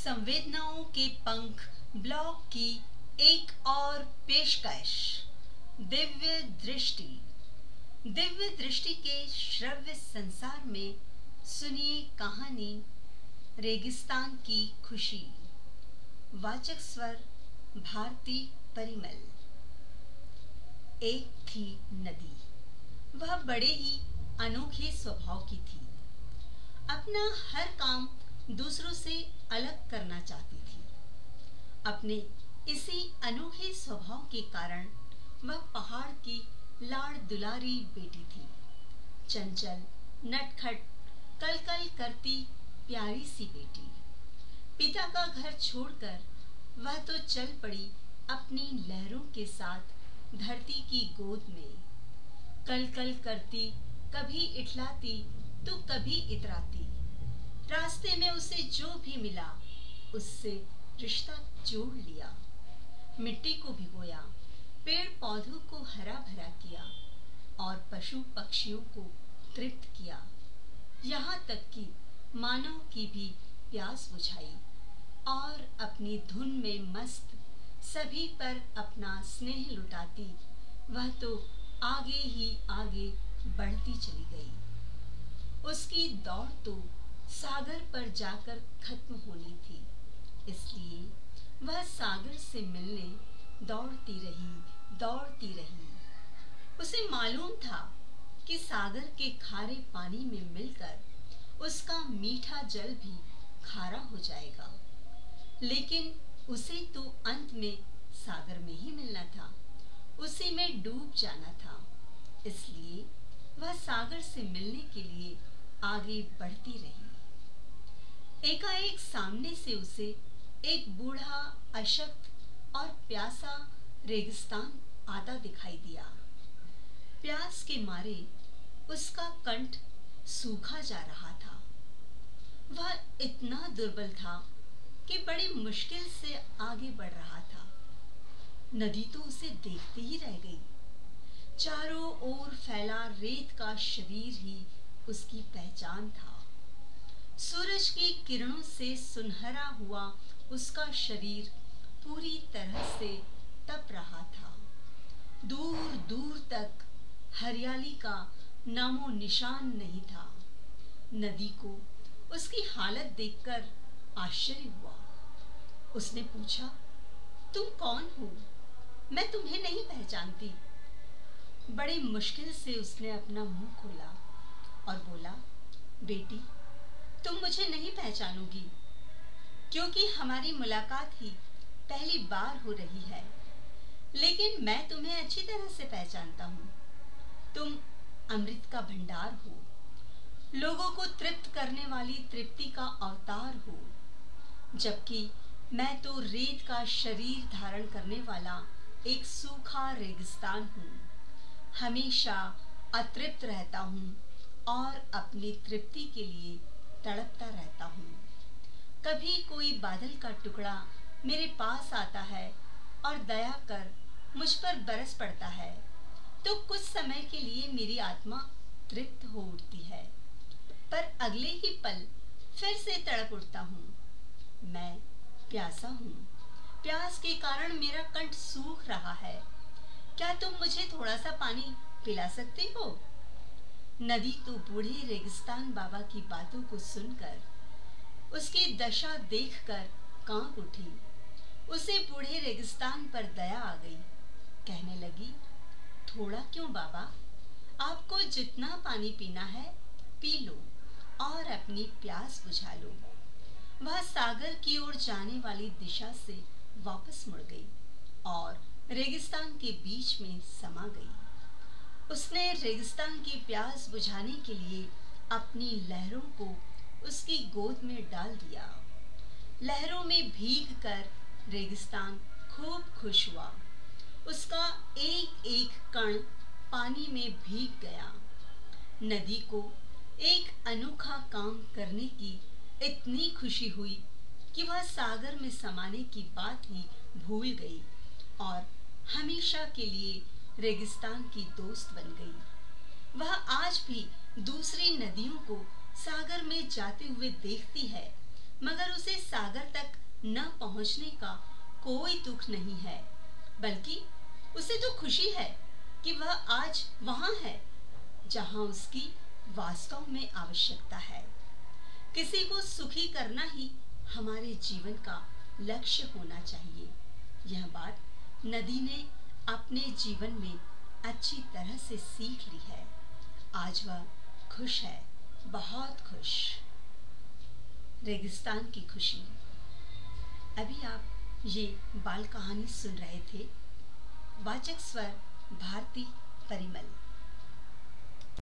संवेदनाओं के पंख ब्लॉग की एक और पेशकश। दिव्य दृष्टि। दिव्य दृष्टि के श्रव्य संसार में सुनिए कहानी रेगिस्तान की खुशी। वाचक स्वर भारती परिमल। एक थी नदी, वह बड़े ही अनोखे स्वभाव की थी। अपना हर काम दूसरों से अलग करना चाहती थी। अपने इसी अनोखे स्वभाव के कारण वह पहाड़ की लाड़ दुलारी बेटी थी। चंचल, नटखट, कलकल करती प्यारी सी बेटी। पिता का घर छोड़कर वह तो चल पड़ी अपनी लहरों के साथ धरती की गोद में। कलकल करती, कभी इठलाती तो कभी इतराती। रास्ते में उसे जो भी मिला उससे रिश्ता जोड़ लिया। मिट्टी को भिगोया, पेड़ पौधों को हरा भरा किया और पशु पक्षियों को तृप्त किया। यहाँ तक कि मानव की भी प्यास बुझाई और अपनी धुन में मस्त सभी पर अपना स्नेह लुटाती वह तो आगे ही आगे बढ़ती चली गई। उसकी दौड़ तो सागर पर जाकर खत्म होनी थी, इसलिए वह सागर से मिलने दौड़ती रही। उसे मालूम था कि सागर के खारे पानी में मिलकर उसका मीठा जल भी खारा हो जाएगा, लेकिन उसे तो अंत में सागर में ही मिलना था, उसी में डूब जाना था। इसलिए वह सागर से मिलने के लिए आगे बढ़ती रही। एकाएक सामने से उसे एक बूढ़ा, अशक्त और प्यासा रेगिस्तान आता दिखाई दिया। प्यास के मारे उसका कंठ सूखा जा रहा था। वह इतना दुर्बल था कि बड़ी मुश्किल से आगे बढ़ रहा था। नदी तो उसे देखते ही रह गई। चारों ओर फैला रेत का शरीर ही उसकी पहचान था। सूरज की किरणों से सुनहरा हुआ उसका शरीर पूरी तरह से तप रहा था। दूर दूर तक हरियाली का नामो निशान नहीं था। नदी को उसकी हालत देखकर आश्चर्य हुआ। उसने पूछा, तुम कौन हो? मैं तुम्हें नहीं पहचानती। बड़ी मुश्किल से उसने अपना मुंह खोला और बोला, बेटी, तुम मुझे नहीं पहचानोगी, क्योंकि हमारी मुलाकात ही पहली बार हो रही है। लेकिन मैं तुम्हें अच्छी तरह से पहचानता हूँ। तुम अमृत का भंडार हो, लोगों को तृप्त करने वाली तृप्ति का अवतार हो, जबकि मैं तो रेत का शरीर धारण करने वाला एक सूखा रेगिस्तान हूँ। हमेशा अतृप्त रहता हूँ और अपनी तृप्ति के लिए तड़पता रहता हूँ। कभी कोई बादल का टुकड़ा मेरे पास आता है और दया कर मुझ पर बरस पड़ता है तो कुछ समय के लिए मेरी आत्मा तृप्त हो उठती है, पर अगले ही पल फिर से तड़प उठता हूँ। मैं प्यासा हूँ। प्यास के कारण मेरा कंठ सूख रहा है। क्या तुम मुझे थोड़ा सा पानी पिला सकते हो? नदी तो बूढ़े रेगिस्तान बाबा की बातों को सुनकर, उसकी दशा देखकर कांप उठी। उसे बूढ़े रेगिस्तान पर दया आ गई। कहने लगी, थोड़ा क्यों बाबा, आपको जितना पानी पीना है पी लो और अपनी प्यास बुझा लो। वह सागर की ओर जाने वाली दिशा से वापस मुड़ गई और रेगिस्तान के बीच में समा गई। उसने रेगिस्तान की प्यास बुझाने के लिए अपनी लहरों को उसकी गोद में डाल दिया। लहरों में भीग कर रेगिस्तान खूब खुश हुआ। उसका एक एक कण पानी में भीग गया। नदी को एक अनोखा काम करने की इतनी खुशी हुई कि वह सागर में समाने की बात ही भूल गई और हमेशा के लिए रेगिस्तान की दोस्त बन गई। वह आज भी दूसरी नदियों को सागर में जाते हुए देखती है मगर उसे सागर तक न पहुंचने का कोई दुख नहीं है, बल्कि उसे तो खुशी है कि वह आज वहां है जहां उसकी वास्तव में आवश्यकता है। किसी को सुखी करना ही हमारे जीवन का लक्ष्य होना चाहिए। यह बात नदी ने अपने जीवन में अच्छी तरह से सीख ली है। आज वह खुश है, बहुत खुश। रेगिस्तान की खुशी। अभी आप ये बाल कहानी सुन रहे थे। वाचक स्वर भारती परिमल।